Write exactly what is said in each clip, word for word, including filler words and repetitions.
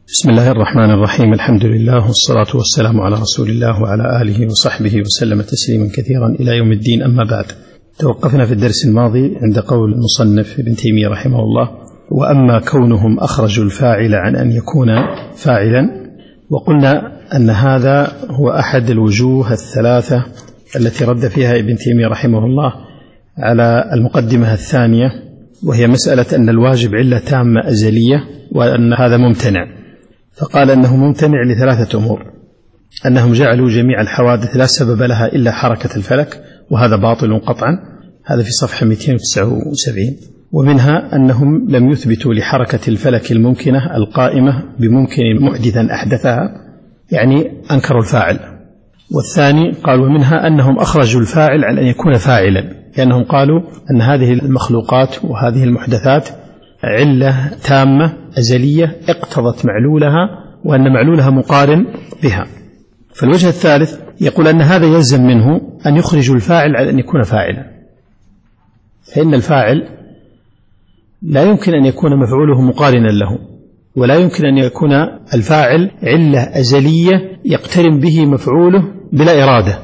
بسم الله الرحمن الرحيم. الحمد لله والصلاة والسلام على رسول الله وعلى آله وصحبه وسلم تسليما كثيرا إلى يوم الدين. أما بعد، توقفنا في الدرس الماضي عند قول المصنف ابن تيمية رحمه الله: وأما كونهم أخرجوا الفاعل عن أن يكون فاعلا. وقلنا أن هذا هو أحد الوجوه الثلاثة التي رد فيها ابن تيمية رحمه الله على المقدمة الثانية، وهي مسألة أن الواجب علة تامة أزلية وأن هذا ممتنع. فقال أنه ممتنع لثلاثة أمور: أنهم جعلوا جميع الحوادث لا سبب لها إلا حركة الفلك، وهذا باطل قطعا، هذا في صفحة مئتين وتسعة وسبعين. ومنها أنهم لم يثبتوا لحركة الفلك الممكنة القائمة بممكن محدثا أحدثها، يعني أنكروا الفاعل. والثاني قال: ومنها أنهم أخرجوا الفاعل عن أن يكون فاعلا، لأنهم قالوا أن هذه المخلوقات وهذه المحدثات علة تامة أزلية اقتضت معلولها، وأن معلولها مقارن بها. فالوجه الثالث يقول أن هذا يلزم منه أن يخرج الفاعل على أن يكون فاعلا، فإن الفاعل لا يمكن أن يكون مفعوله مقارنا له، ولا يمكن أن يكون الفاعل علة أزلية يقترن به مفعوله بلا إرادة.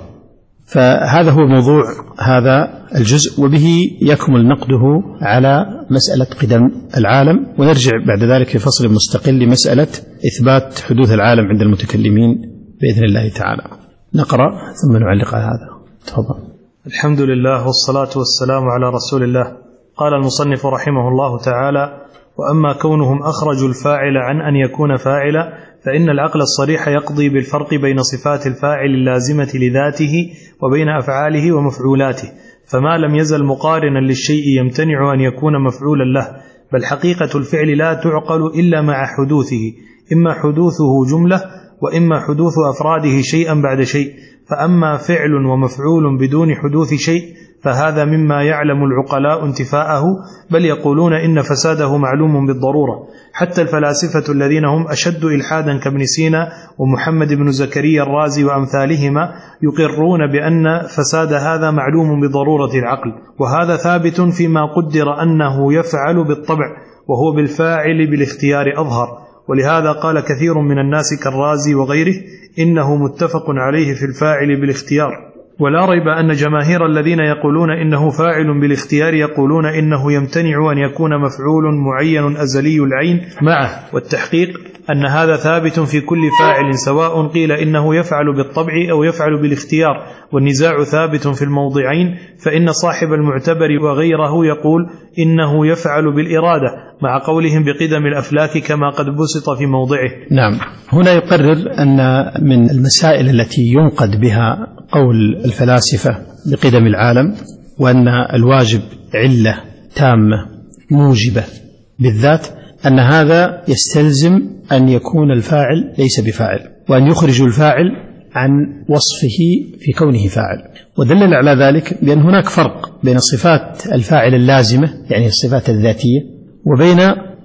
فهذا هو موضوع هذا الجزء، وبه يكمل نقده على مسألة قدم العالم، ونرجع بعد ذلك في فصل مستقل لمسألة إثبات حدوث العالم عند المتكلمين بإذن الله تعالى. نقرأ ثم نعلق على هذا. تفضل. الحمد لله والصلاة والسلام على رسول الله. قال المصنف رحمه الله تعالى: وأما كونهم أخرجوا الفاعل عن أن يكون فاعلا، فإن العقل الصريح يقضي بالفرق بين صفات الفاعل اللازمة لذاته وبين أفعاله ومفعولاته، فما لم يزل مقارنا للشيء يمتنع أن يكون مفعولا له، بل حقيقة الفعل لا تعقل إلا مع حدوثه، إما حدوثه جملة وإما حدوث أفراده شيئا بعد شيء. فأما فعل ومفعول بدون حدوث شيء فهذا مما يعلم العقلاء انتفاءه، بل يقولون إن فساده معلوم بالضرورة. حتى الفلاسفة الذين هم أشد إلحادا كابن سينا ومحمد بن زكريا الرازي وأمثالهما يقرون بأن فساد هذا معلوم بضرورة العقل، وهذا ثابت فيما قدر أنه يفعل بالطبع، وهو بالفاعل بالاختيار أظهر. ولهذا قال كثير من الناس كالرازي وغيره إنه متفق عليه في الفاعل بالاختيار. ولا ريب أن جماهير الذين يقولون إنه فاعل بالاختيار يقولون إنه يمتنع أن يكون مفعول معين أزلي العين معه. والتحقيق أن هذا ثابت في كل فاعل، سواء قيل إنه يفعل بالطبع أو يفعل بالاختيار، والنزاع ثابت في الموضعين، فإن صاحب المعتبر وغيره يقول إنه يفعل بالإرادة، مع قولهم بقدم الأفلاك كما قد بسط في موضعه. نعم. هنا يقرر أن من المسائل التي ينقد بها قول الفلاسفة بقدم العالم، وأن الواجب علة تامة موجبة بالذات، أن هذا يستلزم أن يكون الفاعل ليس بفاعل، وأن يخرج الفاعل عن وصفه في كونه فاعل. ودلل على ذلك بأن هناك فرق بين صفات الفاعل اللازمة، يعني الصفات الذاتية، وبين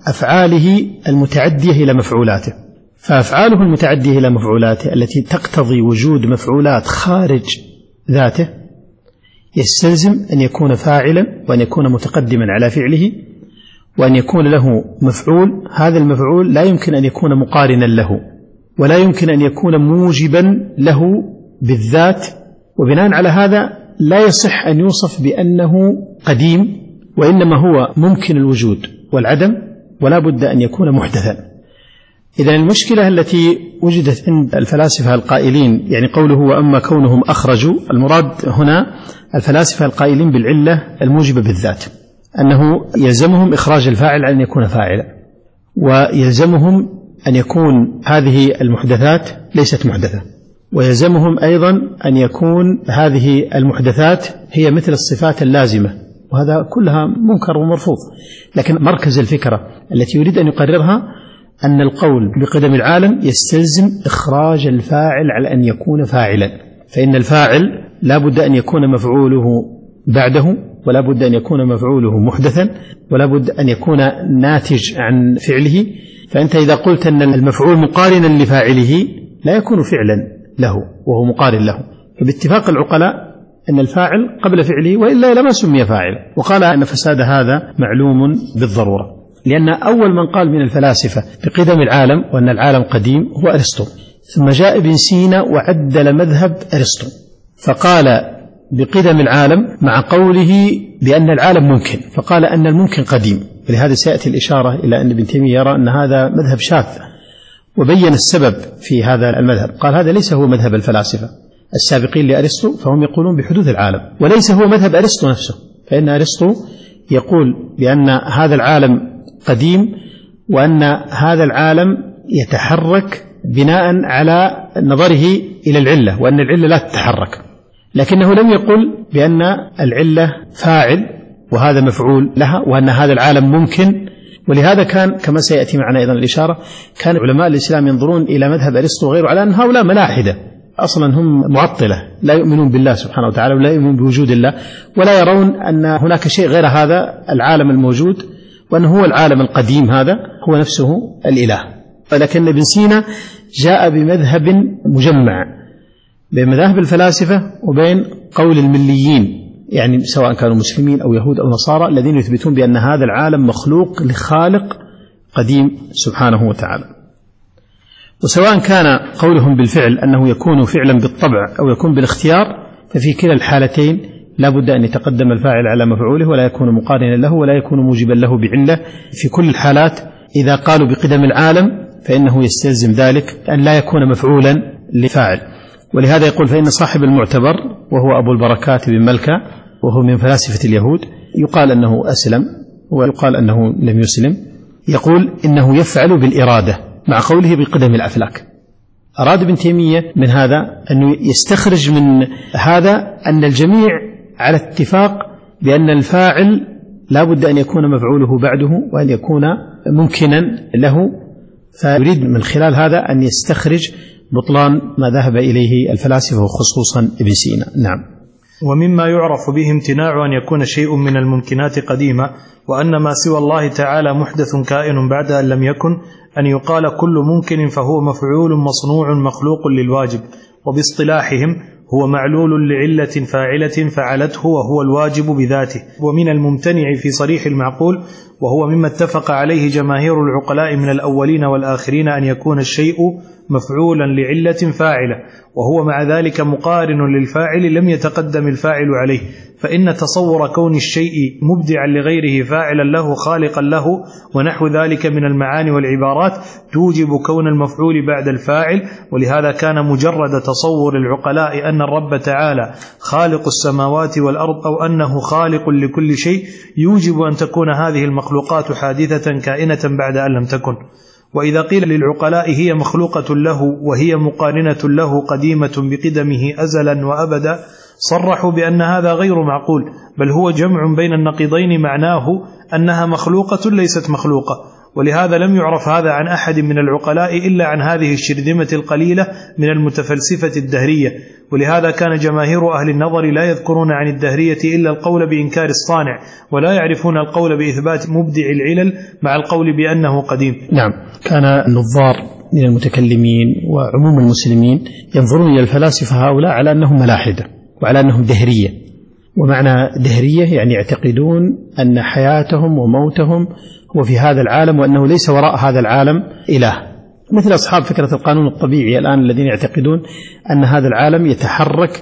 أفعاله المتعدية إلى مفعولاته. فأفعاله المتعدية إلى مفعولاته التي تقتضي وجود مفعولات خارج ذاته يستلزم أن يكون فاعلا، وأن يكون متقدما على فعله، وأن يكون له مفعول. هذا المفعول لا يمكن أن يكون مقارنا له، ولا يمكن أن يكون موجبا له بالذات. وبناء على هذا لا يصح أن يوصف بأنه قديم، وإنما هو ممكن الوجود والعدم، ولا بد أن يكون محدثا. إذن المشكلة التي وجدت عند الفلاسفة القائلين، يعني قوله وأما كونهم أخرجوا، المراد هنا الفلاسفة القائلين بالعلة الموجبة بالذات، أنه يلزمهم إخراج الفاعل أن يكون فاعلا، ويلزمهم أن يكون هذه المحدثات ليست محدثة، ويلزمهم أيضا أن يكون هذه المحدثات هي مثل الصفات اللازمة، وهذا كلها منكر ومرفوض. لكن مركز الفكرة التي يريد أن يقررها أن القول بقدم العالم يستلزم إخراج الفاعل على أن يكون فاعلا، فإن الفاعل لا بد أن يكون مفعوله بعده، ولا بد أن يكون مفعوله محدثا، ولا بد أن يكون ناتج عن فعله. فأنت إذا قلت أن المفعول مقارنا لفاعله لا يكون فعلا له وهو مقارن له. فباتفاق العقلاء أن الفاعل قبل فعله، وإلا لما سمي فاعلا. وقال أن فساد هذا معلوم بالضرورة. لأن أول من قال من الفلاسفة بقدم العالم وأن العالم قديم هو أرسطو، ثم جاء ابن سينا وعدل مذهب أرسطو فقال بقدم العالم مع قوله بأن العالم ممكن، فقال أن الممكن قديم. ولهذا سيأتي الإشارة إلى أن ابن تيمية يرى أن هذا مذهب شاذ، وبين السبب في هذا المذهب. قال هذا ليس هو مذهب الفلاسفة السابقين لأرسطو، فهم يقولون بحدوث العالم، وليس هو مذهب أرسطو نفسه، فإن أرسطو يقول بأن هذا العالم قديم وأن هذا العالم يتحرك بناء على نظره إلى العلة، وأن العلة لا تتحرك، لكنه لم يقل بأن العلة فاعل وهذا مفعول لها، وأن هذا العالم ممكن. ولهذا كان كما سيأتي معنا أيضا الإشارة، كان علماء الإسلام ينظرون إلى مذهب أرسطو وغيره على أن هؤلاء ملاحدة أصلا، هم معطلة لا يؤمنون بالله سبحانه وتعالى ولا يؤمنون بوجود الله، ولا يرون أن هناك شيء غير هذا العالم الموجود، وأن هو العالم القديم هذا هو نفسه الإله. ولكن ابن سينا جاء بمذهب مجمع بين مذاهب الفلاسفة وبين قول المليين، يعني سواء كانوا مسلمين أو يهود أو نصارى، الذين يثبتون بأن هذا العالم مخلوق لخالق قديم سبحانه وتعالى. وسواء كان قولهم بالفعل أنه يكون فعلا بالطبع أو يكون بالاختيار، ففي كلا الحالتين لا بد أن يتقدم الفاعل على مفعوله، ولا يكون مقارنا له، ولا يكون موجبا له بعلة. في كل الحالات إذا قالوا بقدم العالم فإنه يستلزم ذلك أن لا يكون مفعولا لفاعل. ولهذا يقول فإن صاحب المعتبر وهو أبو البركات بن ملكة، وهو من فلاسفة اليهود، يقال أنه أسلم ويقال أنه لم يسلم، يقول إنه يفعل بالإرادة مع قوله بقدم الأفلاك. أراد ابن تيمية من هذا أنه يستخرج من هذا أن الجميع على اتفاق بأن الفاعل لا بد أن يكون مفعوله بعده وأن يكون ممكنا له، فيريد من خلال هذا أن يستخرج بطلان ما ذهب إليه الفلاسفة وخصوصا ابن سينا. نعم. ومما يعرف به امتناع أن يكون شيء من الممكنات قديما، وأن ما سوى الله تعالى محدث كائن بعد أن لم يكن، أن يقال كل ممكن فهو مفعول مصنوع مخلوق للواجب، وباصطلاحهم هو معلول لعلة فاعلة فعلته وهو الواجب بذاته. ومن الممتنع في صريح المعقول، وهو مما اتفق عليه جماهير العقلاء من الأولين والآخرين، أن يكون الشيء مفعولا لعلة فاعلة، وهو مع ذلك مقارن للفاعل لم يتقدم الفاعل عليه، فإن تصور كون الشيء مبدعا لغيره فاعلا له خالقا له ونحو ذلك من المعاني والعبارات توجب كون المفعول بعد الفاعل. ولهذا كان مجرد تصور العقلاء أن الرب تعالى خالق السماوات والأرض أو أنه خالق لكل شيء يوجب أن تكون هذه المخلوقات حادثة كائنة بعد أن لم تكن. وإذا قيل للعقلاء هي مخلوقة له وهي مقارنة له قديمة بقدمه أزلا وأبدا، صرحوا بأن هذا غير معقول، بل هو جمع بين النقيضين، معناه أنها مخلوقة ليست مخلوقة. ولهذا لم يعرف هذا عن أحد من العقلاء إلا عن هذه الشرذمة القليلة من المتفلسفة الدهرية. ولهذا كان جماهير أهل النظر لا يذكرون عن الدهرية إلا القول بإنكار الصانع، ولا يعرفون القول بإثبات مبدع العلل مع القول بأنه قديم. نعم. كان النظار من المتكلمين وعموم المسلمين ينظرون إلى الفلاسفة هؤلاء على أنهم ملاحدة وعلى أنهم دهرية. ومعنى دهرية يعني يعتقدون أن حياتهم وموتهم هو في هذا العالم، وأنه ليس وراء هذا العالم إله، مثل أصحاب فكرة القانون الطبيعي الآن الذين يعتقدون أن هذا العالم يتحرك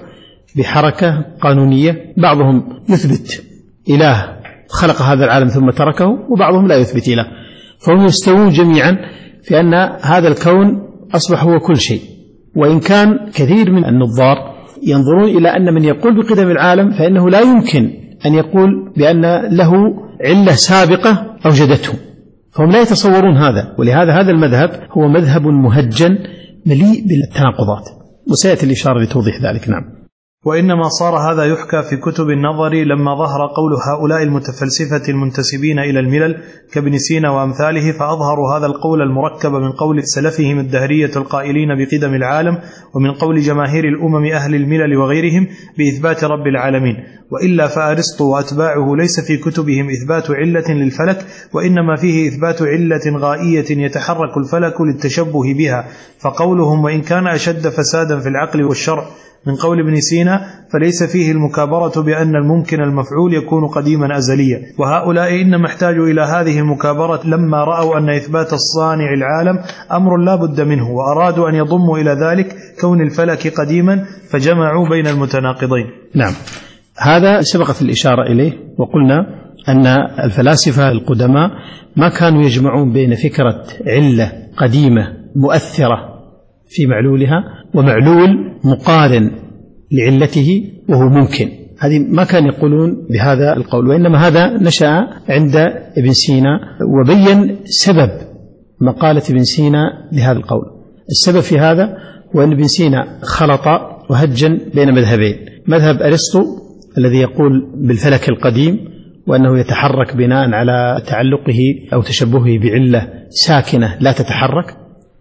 بحركة قانونية. بعضهم يثبت إله خلق هذا العالم ثم تركه، وبعضهم لا يثبت إله، فهم يستوون جميعا في أن هذا الكون أصبح هو كل شيء. وإن كان كثير من النظار ينظرون إلى أن من يقول بقدم العالم فإنه لا يمكن أن يقول بأن له علة سابقة أوجدته، فهم لا يتصورون هذا. ولهذا هذا المذهب هو مذهب مهجن مليء بالتناقضات، وسيأتي الإشارة لتوضيح ذلك. نعم. وإنما صار هذا يحكى في كتب النظر لما ظهر قول هؤلاء المتفلسفة المنتسبين إلى الملل كابن سينا وأمثاله، فأظهروا هذا القول المركب من قول سلفهم الدهرية القائلين بقدم العالم، ومن قول جماهير الأمم أهل الملل وغيرهم بإثبات رب العالمين. وإلا فأرسطو وأتباعه ليس في كتبهم إثبات علة للفلك، وإنما فيه إثبات علة غائية يتحرك الفلك للتشبه بها. فقولهم وإن كان أشد فسادا في العقل والشرع من قول ابن سينا فليس فيه المكابرة بأن الممكن المفعول يكون قديما أزليا. وهؤلاء إنما احتاجوا إلى هذه المكابرة لما رأوا أن إثبات الصانع العالم أمر لا بد منه، وأرادوا أن يضموا إلى ذلك كون الفلك قديما فجمعوا بين المتناقضين. نعم، هذا سبقت الإشارة إليه، وقلنا أن الفلاسفة القدماء ما كانوا يجمعون بين فكرة علة قديمة مؤثرة في معلولها ومعلول مقارن لعلته وهو ممكن. هذه ما كان يقولون بهذا القول، وإنما هذا نشأ عند ابن سينا، وبين سبب مقالة ابن سينا لهذا القول. السبب في هذا هو أن ابن سينا خلط وهجن بين مذهبين: مذهب أرسطو الذي يقول بالفلك القديم وأنه يتحرك بناء على تعلقه أو تشبهه بعلة ساكنة لا تتحرك،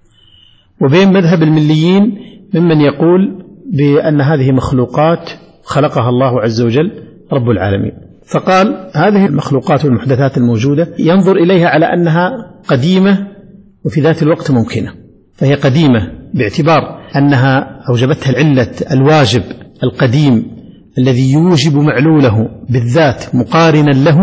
وبين مذهب المليين ممن يقول بأن هذه مخلوقات خلقها الله عز وجل رب العالمين. فقال هذه المخلوقات والمحدثات الموجودة ينظر إليها على أنها قديمة وفي ذات الوقت ممكنة، فهي قديمة باعتبار أنها أوجبتها العلة الواجب القديم الذي يوجب معلوله بالذات مقارنا له،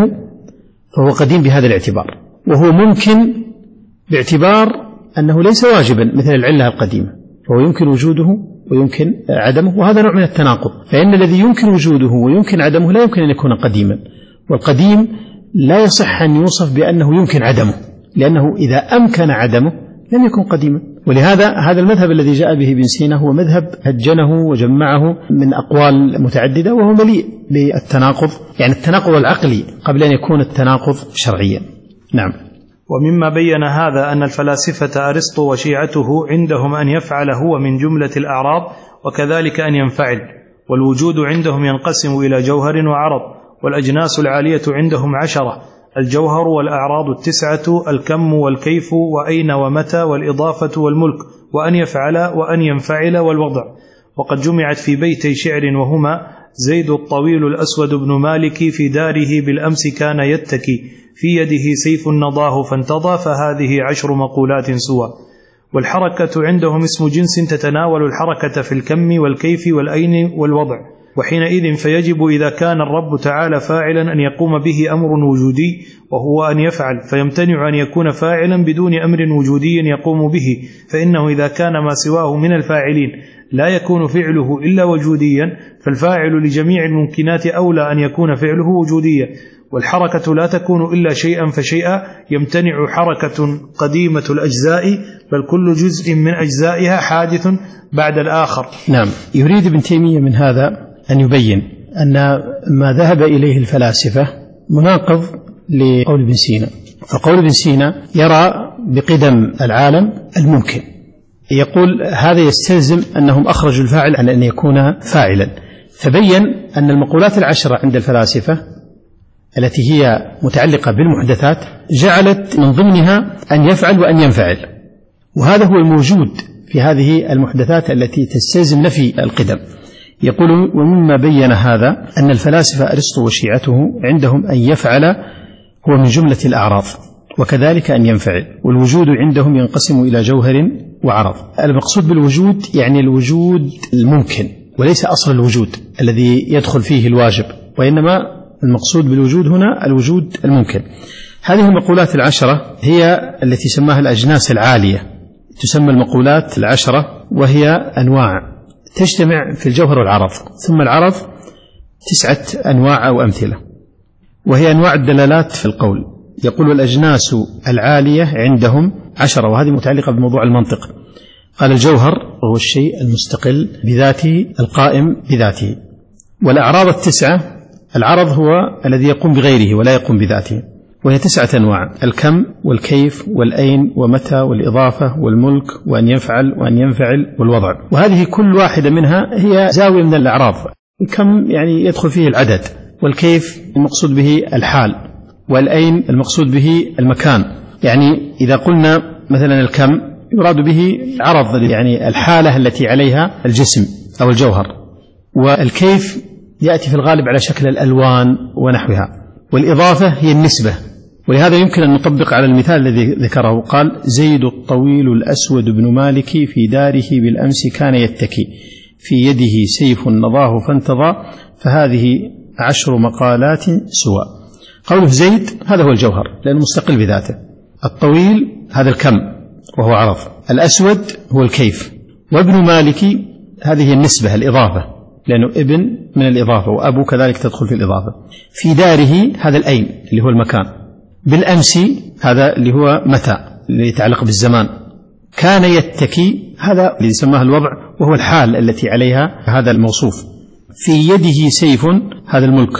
فهو قديم بهذا الاعتبار، وهو ممكن باعتبار أنه ليس واجبا مثل العلة القديمة، فهو يمكن وجوده ويمكن عدمه، وهذا نوع من التناقض. فإن الذي يمكن وجوده ويمكن عدمه لا يمكن أن يكون قديما، والقديم لا يصح أن يوصف بأنه يمكن عدمه، لأنه إذا أمكن عدمه لم يكن قديما. ولهذا هذا المذهب الذي جاء به ابن سينا هو مذهب هجنه وجمعه من أقوال متعددة، وهو مليء بالتناقض، يعني التناقض العقلي قبل أن يكون التناقض شرعيا. نعم. ومما بين هذا أن الفلاسفة أرسطو وشيعته عندهم أن يفعل هو من جملة الأعراض، وكذلك أن ينفعل، والوجود عندهم ينقسم إلى جوهر وعرض، والأجناس العالية عندهم عشرة: الجوهر والأعراض التسعة، الكم والكيف وأين ومتى والإضافة والملك، وأن يفعل وأن ينفعل والوضع. وقد جمعت في بيتي شعر وهما: زيد الطويل الأسود بن مالك في داره بالأمس كان يتكي، في يده سيف نضاه فانتضى، فهذه عشر مقولات سوى. والحركة عندهم اسم جنس تتناول الحركة في الكم والكيف والأين والوضع، وحينئذ فيجب إذا كان الرب تعالى فاعلا أن يقوم به أمر وجودي وهو أن يفعل، فيمتنع أن يكون فاعلا بدون أمر وجودي يقوم به، فإنه إذا كان ما سواه من الفاعلين لا يكون فعله إلا وجوديا، فالفاعل لجميع الممكنات أولى أن يكون فعله وجوديا. والحركة لا تكون إلا شيئا فشيئا، يمتنع حركة قديمة الأجزاء، بل كل جزء من أجزائها حادث بعد الآخر. نعم. يريد ابن تيمية من هذا أن يبين أن ما ذهب إليه الفلاسفة مناقض لقول ابن سينا. فقول ابن سينا يرى بقدم العالم الممكن، يقول هذا يستلزم أنهم أخرجوا الفاعل عن أن يكون فاعلا، فبين أن المقولات العشرة عند الفلاسفة التي هي متعلقة بالمحدثات جعلت من ضمنها أن يفعل وأن ينفعل، وهذا هو الموجود في هذه المحدثات التي تستلزم نفي القدم. يقول ومما بين هذا أن الفلاسفة أرسطو وشيعته عندهم أن يفعل هو من جملة الأعراض، وكذلك أن ينفعل، والوجود عندهم ينقسم إلى جوهر وعرض. المقصود بالوجود يعني الوجود الممكن، وليس أصل الوجود الذي يدخل فيه الواجب، وإنما المقصود بالوجود هنا الوجود الممكن. هذه المقولات العشرة هي التي سماها الأجناس العالية، تسمى المقولات العشرة، وهي أنواع تجتمع في الجوهر والعرض. ثم العرض تسعة أنواع أو أمثلة، وهي أنواع الدلالات في القول. يقول الأجناس العالية عندهم عشرة، وهذه متعلقة بموضوع المنطق. قال الجوهر وهو الشيء المستقل بذاته القائم بذاته، والأعراض التسعة، العرض هو الذي يقوم بغيره ولا يقوم بذاته، وهي تسعة أنواع: الكم والكيف والأين ومتى والإضافة والملك وأن يفعل وأن ينفعل والوضع. وهذه كل واحدة منها هي زاوية من الأعراض. الكم يعني يدخل فيه العدد، والكيف المقصود به الحال، والأين المقصود به المكان. يعني إذا قلنا مثلا الكم يراد به عرض، يعني الحالة التي عليها الجسم أو الجوهر، والكيف يأتي في الغالب على شكل الألوان ونحوها، والإضافة هي النسبة. ولهذا يمكن أن نطبق على المثال الذي ذكره، قال زيد الطويل الأسود بن مالك في داره بالأمس كان يتكي، في يده سيف نضاه فانتضى فهذه عشر مقالات سوى. قوله زيد هذا هو الجوهر لأنه مستقل بذاته. الطويل هذا الكم وهو عرض. الأسود هو الكيف. وابن مالك هذه النسبة الإضافة لأنه ابن من الإضافة وأبو كذلك تدخل في الإضافة. في داره هذا الأين اللي هو المكان. بالأمس هذا اللي هو متى اللي يتعلق بالزمان. كان يتكي هذا اللي يسمى الوضع وهو الحال التي عليها هذا الموصوف. في يده سيف هذا الملك.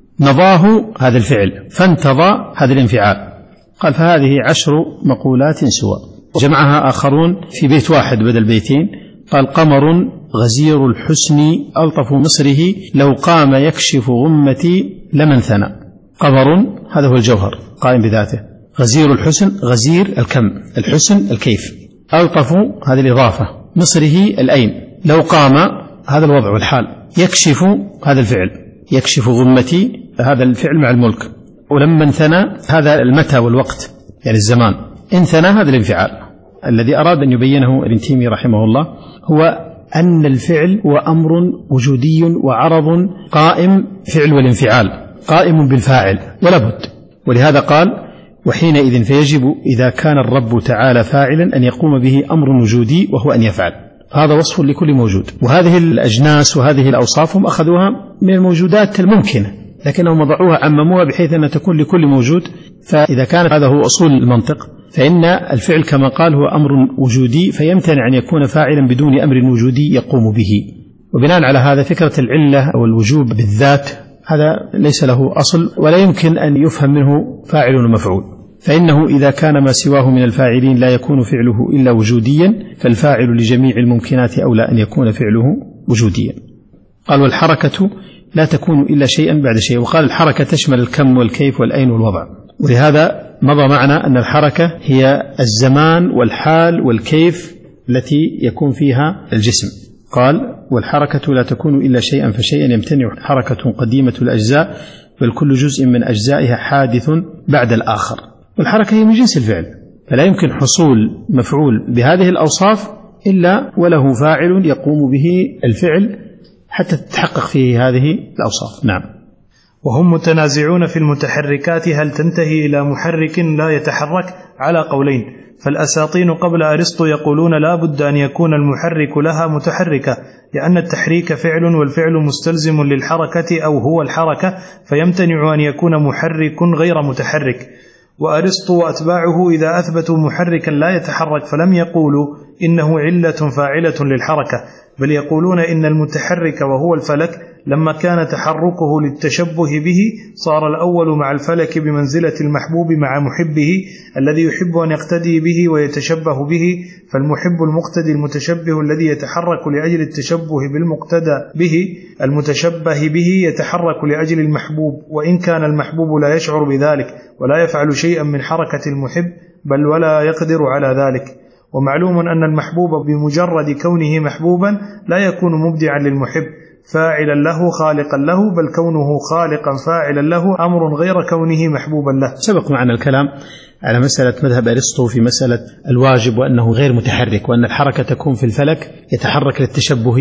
نضاه هذا الفعل. فانتضى هذا الانفعال. قال فهذه عشر مقولات سوى. جمعها آخرون في بيت واحد بدل بيتين. قال قمر غزير الحسن ألطف مصره لو قام يكشف غمتي لمن ثنى. قمر هذا هو الجوهر قائم بذاته. غزير الحسن غزير الكم الحسن الكيف. ألطف هذه الإضافة. مصره الأين. لو قام هذا الوضع والحال. يكشف هذا الفعل. يكشف غمتي هذا الفعل مع الملك. ولما انثنى هذا المتى والوقت يعني الزمان. انثنى هذا الانفعال. الذي أراد أن يبينه ابن تيمية رحمه الله هو أن الفعل هو أمر وجودي وعرض قائم فعل والانفعال قائم بالفاعل ولا بد. ولهذا قال وحينئذ فيجب إذا كان الرب تعالى فاعلا أن يقوم به أمر وجودي وهو أن يفعل. هذا وصف لكل موجود. وهذه الأجناس وهذه الأوصاف هم أخذوها من الموجودات الممكنة لكنهم وضعوها عمموها بحيث أن تكون لكل موجود. فإذا كان هذا هو أصول المنطق فإن الفعل كما قال هو أمر وجودي فيمتنع أن يكون فاعلا بدون أمر وجودي يقوم به. وبناء على هذا فكرة العلة أو الوجوب بالذات هذا ليس له أصل ولا يمكن أن يفهم منه فاعل ومفعول. فإنه إذا كان ما سواه من الفاعلين لا يكون فعله إلا وجوديا فالفاعل لجميع الممكنات أولى أن يكون فعله وجوديا. قال والحركة لا تكون إلا شيئا بعد شيء. وقال الحركة تشمل الكم والكيف والأين والوضع. ولهذا مضى معنا أن الحركة هي الزمان والحال والكيف التي يكون فيها الجسم. قال والحركة لا تكون إلا شيئا فشيئا يمتنع حركة قديمة الأجزاء بل كل جزء من أجزائها حادث بعد الآخر. والحركة هي من جنس الفعل فلا يمكن حصول مفعول بهذه الأوصاف إلا وله فاعل يقوم به الفعل حتى تتحقق فيه هذه الأوصاف. نعم. وهم متنازعون في المتحركات هل تنتهي إلى محرك لا يتحرك على قولين. فالأساطين قبل أرسطو يقولون لا بد أن يكون المحرك لها متحركة لأن التحريك فعل والفعل مستلزم للحركة أو هو الحركة فيمتنع أن يكون محرك غير متحرك. وأرسطو وأتباعه إذا أثبتوا محركا لا يتحرك فلم يقولوا إنه علة فاعلة للحركة بل يقولون إن المتحرك وهو الفلك لما كان تحركه للتشبه به صار الأول مع الفلك بمنزلة المحبوب مع محبه الذي يحب أن يقتدي به ويتشبه به. فالمحب المقتدي المتشبه الذي يتحرك لأجل التشبه بالمقتدى به المتشبه به يتحرك لأجل المحبوب وإن كان المحبوب لا يشعر بذلك ولا يفعل شيئا من حركة المحب بل ولا يقدر على ذلك. ومعلوم أن المحبوب بمجرد كونه محبوبا لا يكون مبدعا للمحب فاعلا له خالقا له بل كونه خالقا فاعلا له أمر غير كونه محبوبا له. سبق معنا الكلام على مسألة مذهب أرسطو في مسألة الواجب وأنه غير متحرك وأن الحركة تكون في الفلك يتحرك للتشبه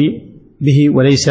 به وليس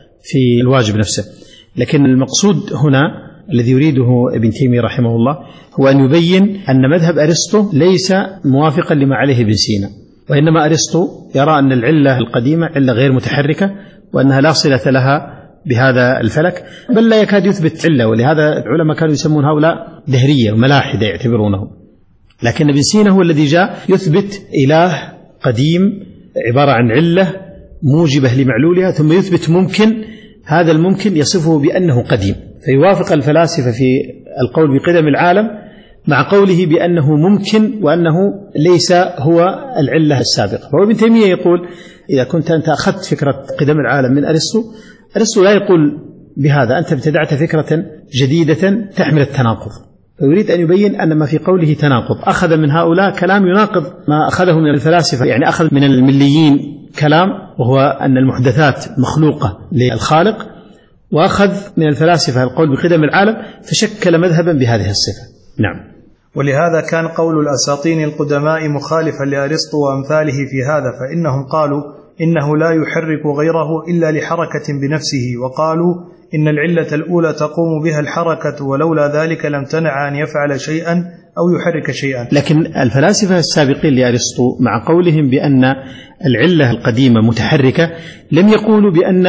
في الواجب نفسه. لكن المقصود هنا الذي يريده ابن تيمية رحمه الله هو أن يبين أن مذهب أرسطو ليس موافقا لما عليه ابن سينا وإنما أرسطو يرى أن العلة القديمة علة غير متحركة وأنها لا صلة لها بهذا الفلك بل لا يكاد يثبت علة. ولهذا العلماء كانوا يسمون هؤلاء دهرية وملاحدة يعتبرونهم. لكن ابن سينا هو الذي جاء يثبت إله قديم عبارة عن علة موجبة لمعلولها ثم يثبت ممكن هذا الممكن يصفه بأنه قديم فيوافق الفلاسفة في القول بقدم العالم مع قوله بأنه ممكن وأنه ليس هو العلة السابقة. فهو ابن تيمية يقول إذا كنت أنت أخذت فكرة قدم العالم من أرسطو أرسطو لا يقول بهذا أنت ابتدعت فكرة جديدة تحمل التناقض. فيريد أن يبين أن ما في قوله تناقض أخذ من هؤلاء كلام يناقض ما أخذه من الفلاسفة يعني أخذ من المليين كلام وهو أن المحدثات مخلوقة للخالق وأخذ من الفلاسفة القول بقدم العالم فشكل مذهبا بهذه الصفة. نعم. ولهذا كان قول الأساطين القدماء مخالفا لأرسطو وأمثاله في هذا فإنهم قالوا إنه لا يحرك غيره إلا لحركة بنفسه، وقالوا إن العلة الأولى تقوم بها الحركة ولولا ذلك لم تنع أن يفعل شيئا أو يحرك شيئا. لكن الفلاسفة السابقين لأرسطو مع قولهم بأن العلة القديمة متحركة لم يقولوا بأن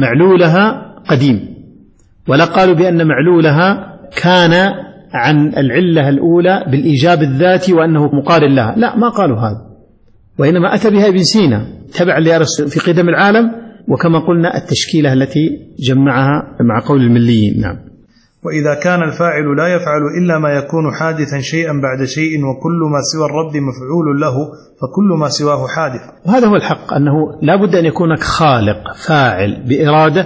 معلولها قديم، ولا قالوا بأن معلولها كان عن العلة الأولى بالإيجاب الذاتي وأنه مقارن لها، لا، ما قالوا هذا، وإنما أتى بها ابن سينا تبعا لأرسطو في قدم العالم، وكما قلنا التشكيلة التي جمعها مع قول المليين. نعم. وإذا كان الفاعل لا يفعل إلا ما يكون حادثا شيئا بعد شيء، وكل ما سوى الرب مفعول له، فكل ما سواه حادث. وهذا هو الحق، أنه لا بد أن يكون خالق فاعل بإرادة،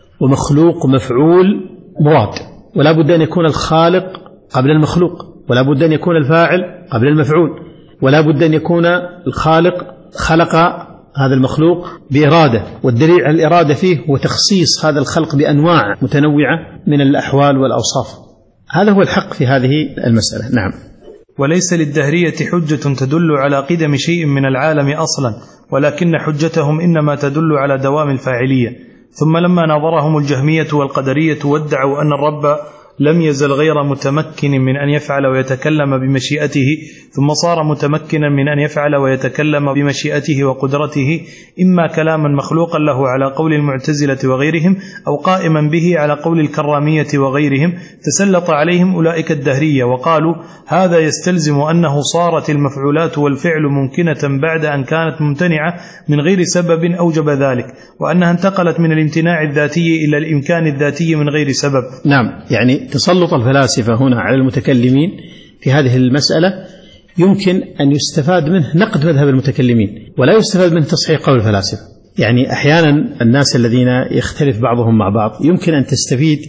ومخلوق مفعول مراد، ولا بد أن يكون الخالق قبل المخلوق، ولا بد أن يكون الفاعل قبل المفعول، ولا بد أن يكون الخالق خلق هذا المخلوق بإرادة، والدليل على الإرادة فيه هو تخصيص هذا الخلق بأنواع متنوعة من الأحوال والأوصاف. هذا هو الحق في هذه المسألة. نعم. وليس للدهرية حجة تدل على قدم شيء من العالم أصلا، ولكن حجتهم إنما تدل على دوام الفاعلية. ثم لما ناظرهم الجهمية والقدرية وادعوا أن الرب لم يزل غير متمكن من أن يفعل ويتكلم بمشيئته، ثم صار متمكنا من أن يفعل ويتكلم بمشيئته وقدرته، إما كلاما مخلوقا له على قول المعتزلة وغيرهم، أو قائما به على قول الكرامية وغيرهم، تسلط عليهم أولئك الدهرية وقالوا هذا يستلزم أنه صارت المفعولات والفعل ممكنة بعد أن كانت ممتنعة من غير سبب أوجب ذلك، وأنها انتقلت من الامتناع الذاتي إلى الإمكان الذاتي من غير سبب. نعم، يعني تسلط الفلاسفة هنا على المتكلمين في هذه المسألة يمكن أن يستفاد منه نقد مذهب المتكلمين، ولا يستفاد منه تصحيح قول الفلاسفة. يعني أحيانا الناس الذين يختلف بعضهم مع بعض يمكن أن تستفيد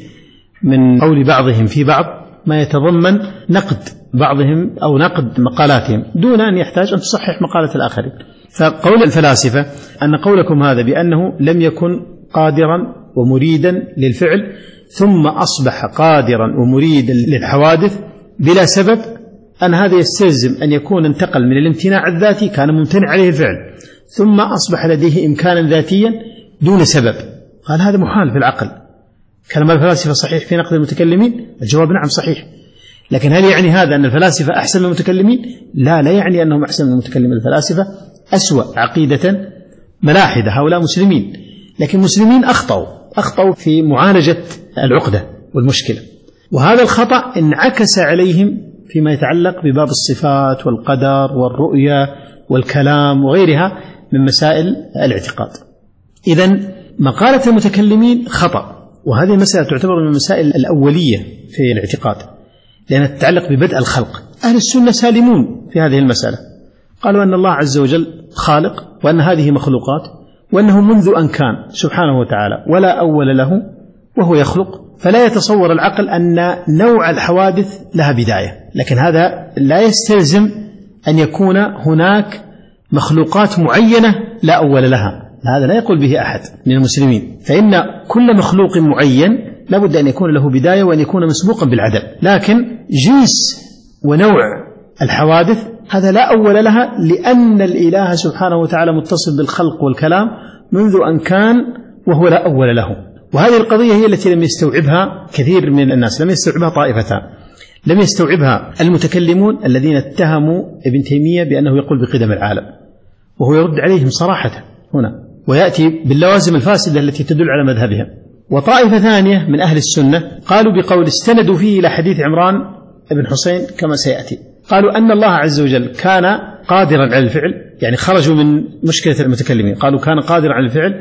من قول بعضهم في بعض ما يتضمن نقد بعضهم أو نقد مقالاتهم دون أن يحتاج أن تصحح مقالة الآخرين. فقول الفلاسفة أن قولكم هذا بأنه لم يكن قادرا ومريدا للفعل ثم أصبح قادرا ومريدا للحوادث بلا سبب، أن هذا يستلزم أن يكون انتقل من الامتناع الذاتي كان ممتنع عليه الفعل ثم أصبح لديه إمكانا ذاتيا دون سبب. قال هذا محال في العقل. كلام الفلاسفة صحيح في نقد المتكلمين؟ الجواب نعم صحيح. لكن هل يعني هذا أن الفلاسفة أحسن من المتكلمين؟ لا، لا يعني أنهم أحسن من المتكلمين. الفلاسفة أسوأ عقيدة ملاحدة، هؤلاء مسلمين، لكن مسلمين أخطأوا أخطأوا في معالجة العقدة والمشكلة، وهذا الخطأ انعكس عليهم فيما يتعلق بباب الصفات والقدر والرؤية والكلام وغيرها من مسائل الاعتقاد. إذن مقالة المتكلمين خطأ، وهذه المسألة تعتبر من المسائل الأولية في الاعتقاد لأنها تتعلق ببدء الخلق. أهل السنة سالمون في هذه المسألة، قالوا أن الله عز وجل خالق، وأن هذه مخلوقات، وأنه منذ أن كان سبحانه وتعالى ولا أول له وهو يخلق، فلا يتصور العقل أن نوع الحوادث لها بداية. لكن هذا لا يستلزم أن يكون هناك مخلوقات معينة لا أول لها، هذا لا يقول به أحد من المسلمين، فإن كل مخلوق معين لابد أن يكون له بداية وأن يكون مسبوقا بالعدم. لكن جنس ونوع الحوادث هذا لا أول لها، لأن الإله سبحانه وتعالى متصل بالخلق والكلام منذ أن كان وهو لا أول له. وهذه القضية هي التي لم يستوعبها كثير من الناس، لم يستوعبها طائفتان. لم يستوعبها المتكلمون الذين اتهموا ابن تيمية بأنه يقول بقدم العالم، وهو يرد عليهم صراحة هنا ويأتي باللوازم الفاسدة التي تدل على مذهبهم. وطائفة ثانية من أهل السنة قالوا بقول استندوا فيه إلى حديث عمران بن حسين كما سيأتي، قالوا أن الله عز وجل كان قادرا على الفعل، يعني خرجوا من مشكلة المتكلمين، قالوا كان قادرا على الفعل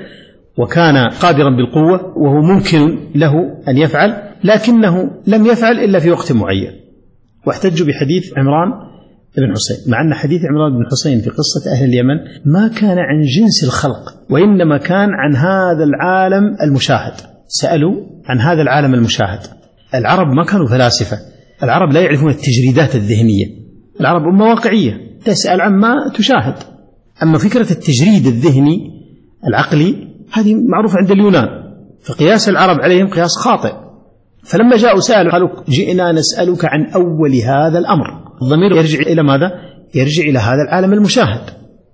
وكان قادرا بالقوة وهو ممكن له أن يفعل، لكنه لم يفعل إلا في وقت معين، واحتجوا بحديث عمران بن حسين، مع أن حديث عمران بن حسين في قصة أهل اليمن ما كان عن جنس الخلق، وإنما كان عن هذا العالم المشاهد. سألوا عن هذا العالم المشاهد. العرب ما كانوا فلاسفة، العرب لا يعرفون التجريدات الذهنية، العرب أمة واقعية تسأل عما تشاهد. أما فكرة التجريد الذهني العقلي هذه معروفة عند اليونان، فقياس العرب عليهم قياس خاطئ. فلما جاءوا سألوا قالوا جئنا نسألك عن أول هذا الأمر. الضمير يرجع إلى ماذا؟ يرجع إلى هذا العالم المشاهد.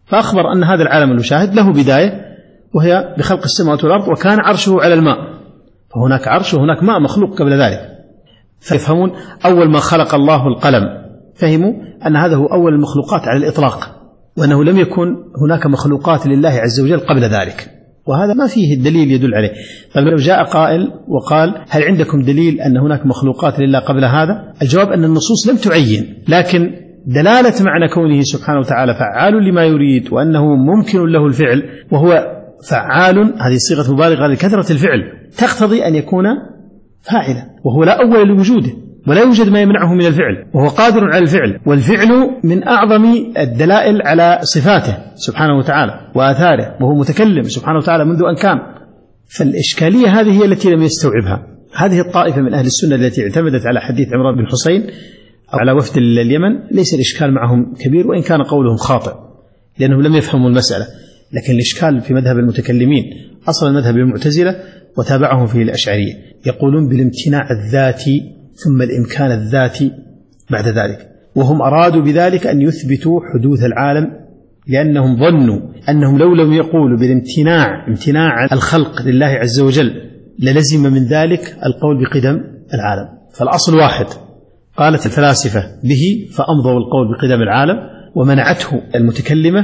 فأخبر أن هذا العالم المشاهد له بداية وهي بخلق السماوات والأرض وكان عرشه على الماء، فهناك عرش وهناك ماء مخلوق قبل ذلك. فيفهمون أول ما خلق الله القلم فهموا أن هذا هو أول المخلوقات على الإطلاق، وأنه لم يكن هناك مخلوقات لله عز وجل قبل ذلك، وهذا ما فيه الدليل يدل عليه. فلو جاء قائل وقال هل عندكم دليل أن هناك مخلوقات لله قبل هذا؟ الجواب أن النصوص لم تعين، لكن دلالة معنى كونه سبحانه وتعالى فعال لما يريد وأنه ممكن له الفعل وهو فعال، هذه صيغة مبالغة لكثرة الفعل، تقتضي أن يكون فاعلا، وهو لا أول لوجوده ولا يوجد ما يمنعه من الفعل، وهو قادر على الفعل، والفعل من أعظم الدلائل على صفاته سبحانه وتعالى وآثاره، وهو متكلم سبحانه وتعالى منذ أن كان. فالإشكالية هذه هي التي لم يستوعبها هذه الطائفة من أهل السنة التي اعتمدت على حديث عمران بن حسين أو على وفد اليمن. ليس الإشكال معهم كبير وإن كان قولهم خاطئ لأنهم لم يفهموا المسألة، لكن الإشكال في مذهب المتكلمين، أصل المذهب المعتزلة وتابعهم فيه الأشعرية، يقولون بالامتناع الذاتي ثم الإمكان الذاتي بعد ذلك، وهم أرادوا بذلك أن يثبتوا حدوث العالم، لأنهم ظنوا أنهم لو لم يقولوا بالامتناع امتناع الخلق لله عز وجل للزم من ذلك القول بقدم العالم. فالأصل واحد، قالت الفلاسفة به فأمضوا القول بقدم العالم ومنعته المتكلمة،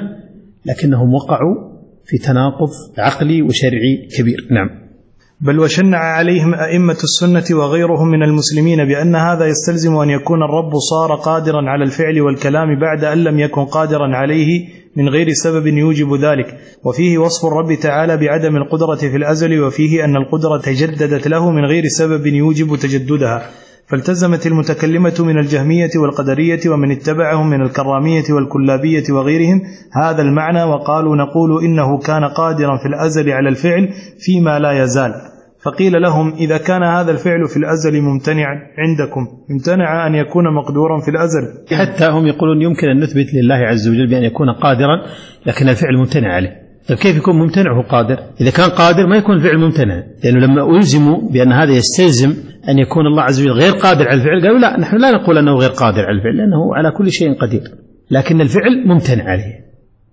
لكنهم وقعوا في تناقض عقلي وشرعي كبير. نعم. بل وشنع عليهم أئمة السنة وغيرهم من المسلمين بأن هذا يستلزم أن يكون الرب صار قادرا على الفعل والكلام بعد أن لم يكن قادرا عليه من غير سبب يوجب ذلك، وفيه وصف الرب تعالى بعدم القدرة في الأزل، وفيه أن القدرة تجددت له من غير سبب يوجب تجددها. فالتزمت المتكلمة من الجهمية والقدرية ومن اتبعهم من الكرامية والكلابية وغيرهم هذا المعنى، وقالوا نقول إنه كان قادرا في الأزل على الفعل فيما لا يزال. فقيل لهم إذا كان هذا الفعل في الأزل ممتنعا عندكم امتنع أن يكون مقدورا في الأزل. حتى هم يقولون يمكن أن نثبت لله عز وجل بأن يكون قادرا لكن الفعل ممتنع عليه. طيب كيف يكون ممتنع وهو قادر؟ إذا كان قادر ما يكون الفعل ممتنع، لأنه لما ألزموا بأن هذا يستلزم أن يكون الله عز وجل غير قادر على الفعل قالوا لا، نحن لا نقول أنه غير قادر على الفعل لأنه على كل شيء قدير، لكن الفعل ممتنع عليه.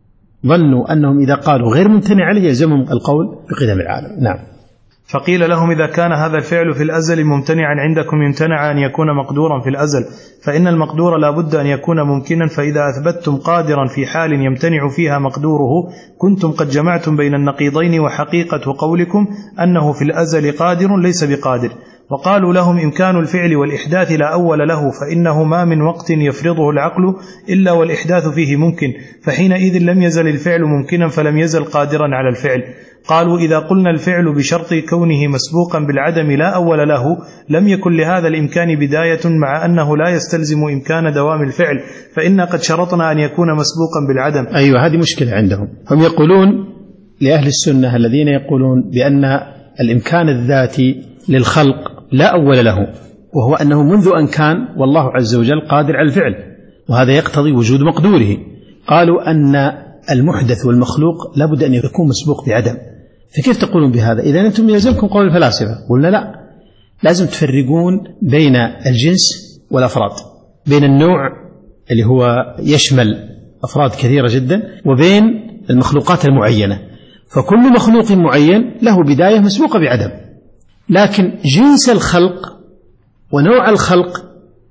ظنوا أنهم إذا قالوا غير ممتنع عليه يلزمهم القول بقدم العالم. نعم. فقيل لهم إذا كان هذا الفعل في الأزل ممتنعا عندكم امتنع أن يكون مقدورا في الأزل، فإن المقدور لا بد أن يكون ممكنا، فإذا أثبتتم قادرا في حال يمتنع فيها مقدوره كنتم قد جمعتم بين النقيضين، وحقيقة قولكم أنه في الأزل قادر ليس بقادر. وقالوا لهم إمكان الفعل والإحداث لا أول له، فإنه ما من وقت يفرضه العقل إلا والإحداث فيه ممكن، فحينئذ لم يزل الفعل ممكنا فلم يزل قادرا على الفعل. قالوا إذا قلنا الفعل بشرط كونه مسبوقا بالعدم لا أول له لم يكن لهذا الإمكان بداية، مع أنه لا يستلزم إمكان دوام الفعل، فإنا قد شرطنا أن يكون مسبوقا بالعدم. أيوة، هذه مشكلة عندهم. هم يقولون لأهل السنة الذين يقولون بأن الإمكان الذاتي للخلق لا أول له، وهو أنه منذ أن كان والله عز وجل قادر على الفعل، وهذا يقتضي وجود مقدوره. قالوا أن المحدث والمخلوق لابد أن يكون مسبوق بعدم، فكيف تقولون بهذا؟ إذا أنتم يلزمكم قول الفلاسفة. قلنا لا، لازم تفرقون بين الجنس والأفراد، بين النوع اللي هو يشمل أفراد كثيرة جدا وبين المخلوقات المعينة. فكل مخلوق معين له بداية مسبوقة بعدم، لكن جنس الخلق ونوع الخلق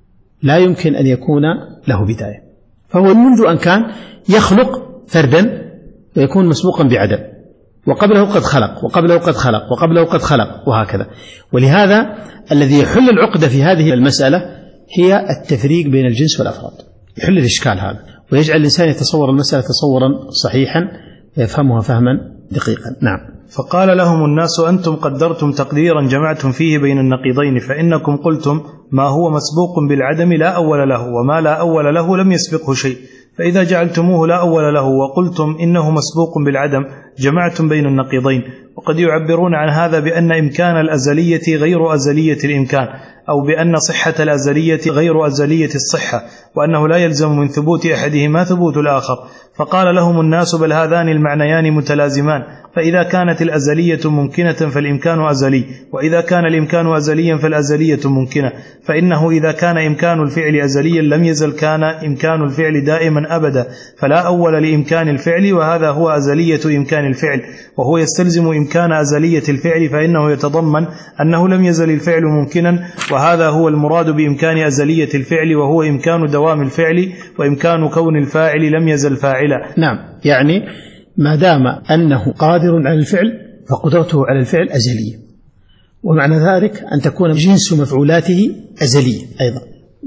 لا يمكن أن يكون له بداية، فهو منذ أن كان يخلق فردا ويكون مسبوقا بعدم، وقبله قد خلق وقبله قد خلق وقبله قد خلق وهكذا. ولهذا الذي يحل العقدة في هذه المسألة هي التفريق بين الجنس والأفراد، يحل الإشكال هذا ويجعل الإنسان يتصور المسألة تصورا صحيحا ويفهمها فهما دقيقا. نعم. فقال لهم الناس أنتم قدرتم تقديرا جمعتم فيه بين النقيضين، فإنكم قلتم ما هو مسبوق بالعدم لا أول له، وما لا أول له لم يسبقه شيء، فإذا جعلتموه لا أول له وقلتم إنه مسبوق بالعدم جمعتم بين النقيضين، وقد يعبرون عن هذا بأن إمكان الأزلية غير أزلية الإمكان، أو بأن صحة الأزلية غير أزلية الصحة، وأنه لا يلزم من ثبوت أحدهما ثبوت الآخر. فقال لهم الناس: بل هذان المعنيان متلازمان، فإذا كانت الأزلية ممكنة فالإمكان أزلي، وإذا كان الإمكان أزليا فالأزلية ممكنة، فإنه إذا كان إمكان الفعل أزليا لم يزل كان إمكان الفعل دائما أبدا، فلا أول لإمكان الفعل، وهذا هو أزلية إمكان الفعل، وهو يستلزم إمكان أزلية الفعل، فإنه يتضمن أنه لم يزل الفعل ممكنا، وهذا هو المراد بإمكان أزلية الفعل، وهو إمكان دوام الفعل وإمكان كون الفاعل لم يزل فاعلا. نعم، يعني ما دام أنه قادر على الفعل فقدرته على الفعل أزلية، ومعنى ذلك أن تكون جنس مفعولاته أزلية أيضا،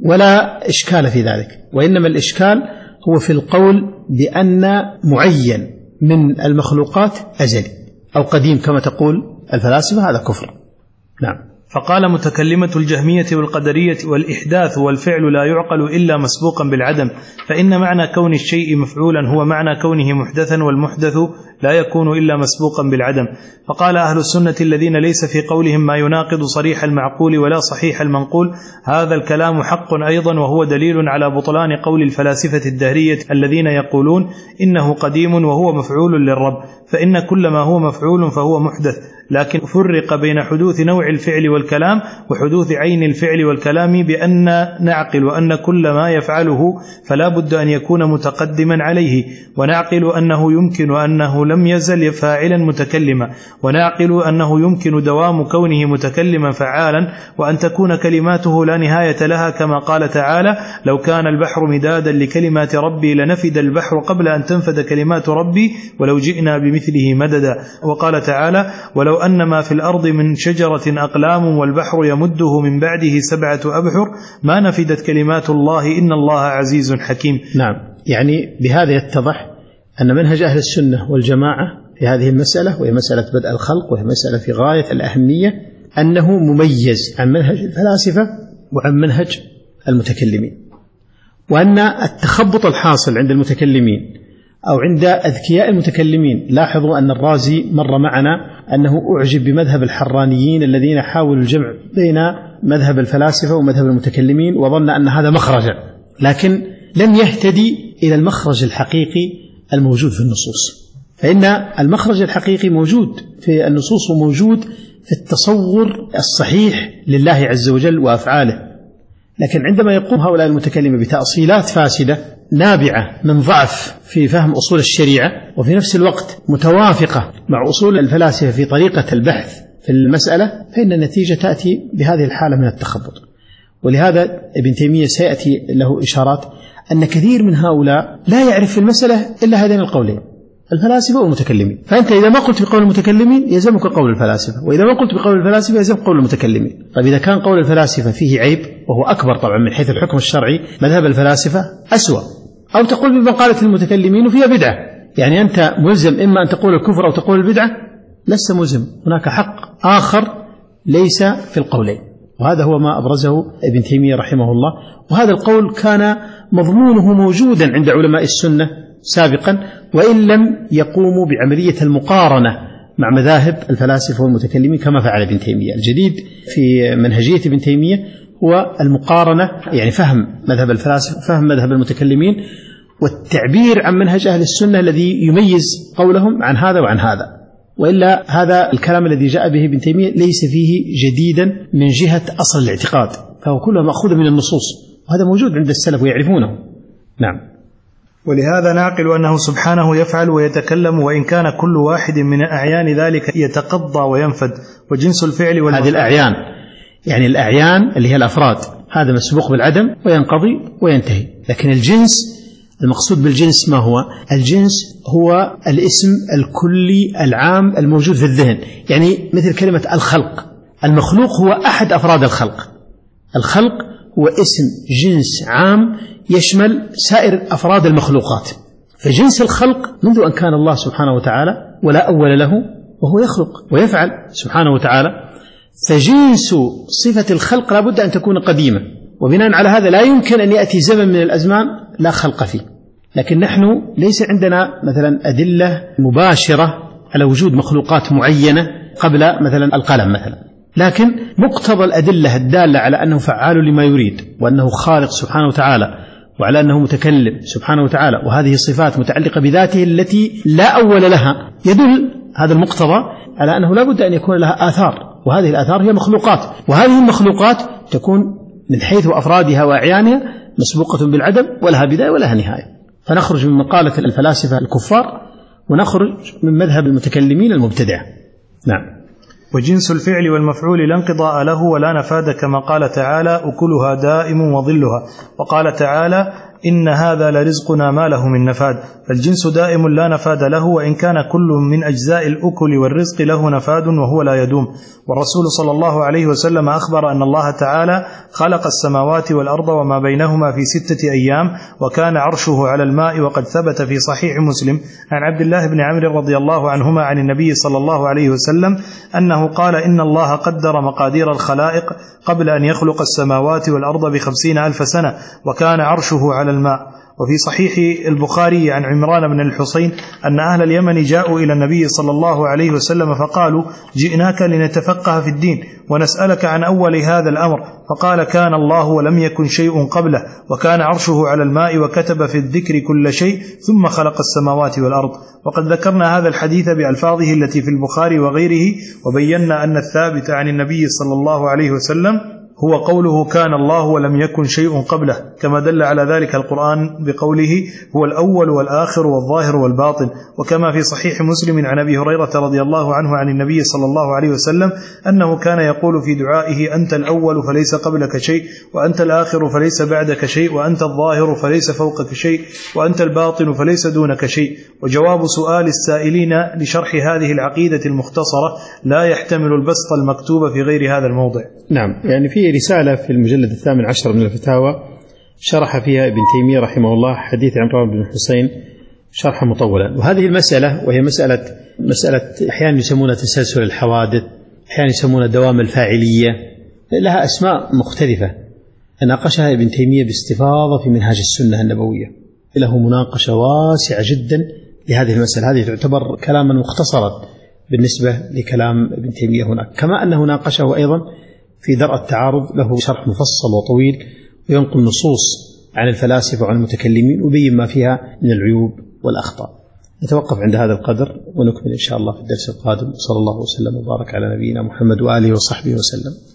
ولا إشكال في ذلك. وإنما الإشكال هو في القول بأن معين من المخلوقات أزلي أو قديم كما تقول الفلاسفة، هذا كفر. نعم. فقال متكلمة الجهمية والقدرية: والإحداث والفعل لا يعقل إلا مسبوقا بالعدم، فإن معنى كون الشيء مفعولا هو معنى كونه محدثا، والمحدث لا يكون إلا مسبوقا بالعدم. فقال أهل السنة الذين ليس في قولهم ما يناقض صريح المعقول ولا صحيح المنقول: هذا الكلام حق أيضا، وهو دليل على بطلان قول الفلاسفة الدهرية الذين يقولون إنه قديم وهو مفعول للرب، فإن كل ما هو مفعول فهو محدث، لكن فرق بين حدوث نوع الفعل والكلام وحدوث عين الفعل والكلام بأن نعقل أن كل ما يفعله فلا بد أن يكون متقدما عليه، ونعقل أنه يمكن أنه لم يزل فاعلا متكلما، ونعقل أنه يمكن دوام كونه متكلما فعالا، وأن تكون كلماته لا نهاية لها، كما قال تعالى: لو كان البحر مدادا لكلمات ربي لنفد البحر قبل أن تنفد كلمات ربي ولو جئنا بمثله مددا. وقال تعالى: ولو أن ما في الأرض من شجرة أقلام والبحر يمده من بعده سبعة أبحر ما نفدت كلمات الله إن الله عزيز حكيم. نعم، يعني بهذا يتضح أن منهج أهل السنة والجماعة في هذه المسألة، وهي مسألة بدء الخلق، وهي مسألة في غاية الأهمية، أنه مميز عن منهج الفلاسفة وعن منهج المتكلمين، وأن التخبط الحاصل عند المتكلمين أو عند أذكياء المتكلمين، لاحظوا أن الرازي مر معنا أنه أعجب بمذهب الحرانيين الذين حاولوا الجمع بين مذهب الفلاسفة ومذهب المتكلمين، وظن أن هذا مخرجا، لكن لم يهتدي إلى المخرج الحقيقي الموجود في النصوص. فإن المخرج الحقيقي موجود في النصوص، وموجود في التصور الصحيح لله عز وجل وأفعاله، لكن عندما يقوم هؤلاء المتكلمين بتأصيلات فاسدة نابعة من ضعف في فهم أصول الشريعة، وفي نفس الوقت متوافقة مع أصول الفلاسفة في طريقة البحث في المسألة، فإن النتيجة تأتي بهذه الحالة من التخبط. ولهذا ابن تيمية سيأتي له إشارات أن كثير من هؤلاء لا يعرف في المسألة إلا هذين القولين، الفلاسفة والمتكلمين. فأنت إذا ما قلت بقول المتكلمين يلزمك قول الفلاسفة، وإذا ما قلت بقول الفلاسفة يلزمك قول المتكلمين. طيب إذا كان قول الفلاسفة فيه عيب، وهو أكبر طبعا من حيث الحكم الشرعي، مذهب الفلاسفة أسوأ، أو تقول بمقالة المتكلمين وفيها بدعة، يعني أنت ملزم إما أن تقول الكفر أو تقول البدعة، لست ملزم، هناك حق آخر ليس في القولين. وهذا هو ما أبرزه ابن تيمية رحمه الله، وهذا القول كان مضمونه موجودا عند علماء السنة سابقا، وإن لم يقوموا بعملية المقارنة مع مذاهب الفلاسفة والمتكلمين كما فعل ابن تيمية. الجديد في منهجية ابن تيمية هو المقارنة، يعني فهم مذهب الفلاسفة وفهم مذهب المتكلمين، والتعبير عن منهج أهل السنة الذي يميز قولهم عن هذا وعن هذا. وإلا هذا الكلام الذي جاء به ابن تيمية ليس فيه جديدا من جهة أصل الاعتقاد، فهو كله مأخوذ من النصوص، وهذا موجود عند السلف ويعرفونه. نعم. ولهذا نعقل أنه سبحانه يفعل ويتكلم، وإن كان كل واحد من أعيان ذلك يتقضى وينفد، وجنس الفعل والمفعول. هذه الأعيان يعني الأعيان اللي هي الأفراد، هذا مسبوق بالعدم وينقضي وينتهي. لكن الجنس المقصود بالجنس ما هو؟ الجنس هو الاسم الكلي العام الموجود في الذهن، يعني مثل كلمة الخلق. المخلوق هو أحد أفراد الخلق. الخلق هو اسم جنس عام يشمل سائر أفراد المخلوقات. فجنس الخلق منذ أن كان الله سبحانه وتعالى ولا أول له، وهو يخلق ويفعل سبحانه وتعالى. فجنس صفة الخلق لا بد أن تكون قديمة، وبناء على هذا لا يمكن أن يأتي زمن من الأزمان لا خلق فيه. لكن نحن ليس عندنا مثلا أدلة مباشرة على وجود مخلوقات معينة قبل مثلا القلم مثلا، لكن مقتضى الأدلة الدالة على أنه فعال لما يريد وأنه خالق سبحانه وتعالى وعلى أنه متكلم سبحانه وتعالى، وهذه الصفات متعلقة بذاته التي لا أول لها، يدل هذا المقتضى على أنه لا بد أن يكون لها آثار، وهذه الآثار هي مخلوقات، وهذه المخلوقات تكون من حيث أفرادها وأعيانها مسبوقة بالعدم ولها بداية ولها نهاية. فنخرج من مقالة الفلاسفة الكفار ونخرج من مذهب المتكلمين المبتدعة. نعم. وجنس الفعل والمفعول لا انقضاء له ولا نفاد، كما قال تعالى أكلها دائم وظلها، وقال تعالى إن هذا لرزقنا ما له من نفاد، فالجنس دائم لا نفاد له، وإن كان كل من أجزاء الأكل والرزق له نفاد وهو لا يدوم. والرسول صلى الله عليه وسلم أخبر أن الله تعالى خلق السماوات والأرض وما بينهما في ستة أيام وكان عرشه على الماء، وقد ثبت في صحيح مسلم عن عبد الله بن عمرو رضي الله عنهما عن النبي صلى الله عليه وسلم أنه قال إن الله قدر مقادير الخلائق قبل أن يخلق السماوات والأرض بخمسين ألف سنة وكان عرشه على الماء. وفي صحيح البخاري عن عمران بن الحصين أن أهل اليمن جاءوا إلى النبي صلى الله عليه وسلم فقالوا جئناك لنتفقه في الدين ونسألك عن أول هذا الأمر، فقال كان الله ولم يكن شيء قبله وكان عرشه على الماء وكتب في الذكر كل شيء ثم خلق السماوات والأرض. وقد ذكرنا هذا الحديث بألفاظه التي في البخاري وغيره، وبينا أن الثابت عن النبي صلى الله عليه وسلم هو قوله كان الله ولم يكن شيء قبله، كما دل على ذلك القرآن بقوله هو الأول والآخر والظاهر والباطن، وكما في صحيح مسلم عن أبي هريرة رضي الله عنه عن النبي صلى الله عليه وسلم أنه كان يقول في دعائه أنت الأول فليس قبلك شيء، وأنت الآخر فليس بعدك شيء، وأنت الظاهر فليس فوقك شيء، وأنت الباطن فليس دونك شيء. وجواب سؤال السائلين لشرح هذه العقيدة المختصرة لا يحتمل البسط المكتوب في غير هذا الموضع. نعم، يعني في رسالة في المجلد الثامن عشر من الفتاوى شرح فيها ابن تيمية رحمه الله حديث عمران بن الحصين شرحا مطولا، وهذه المسألة وهي مسألة مسألة أحيانا يسمونها تسلسل الحوادث، أحيانا يسمونها دوام الفاعلية، لها أسماء مختلفة ناقشها ابن تيمية باستفاضة في منهاج السنة النبوية، له مناقشة واسعة جدا لهذه المسألة. هذه تعتبر كلاما مختصرا بالنسبة لكلام ابن تيمية هناك، كما أنه ناقشه أيضا في درء التعارض، له شرح مفصل وطويل وينقل نصوص عن الفلاسفة وعن المتكلمين ويبين ما فيها من العيوب والأخطاء. نتوقف عند هذا القدر ونكمل إن شاء الله في الدرس القادم. صلى الله وسلم وبارك على نبينا محمد وآله وصحبه وسلم.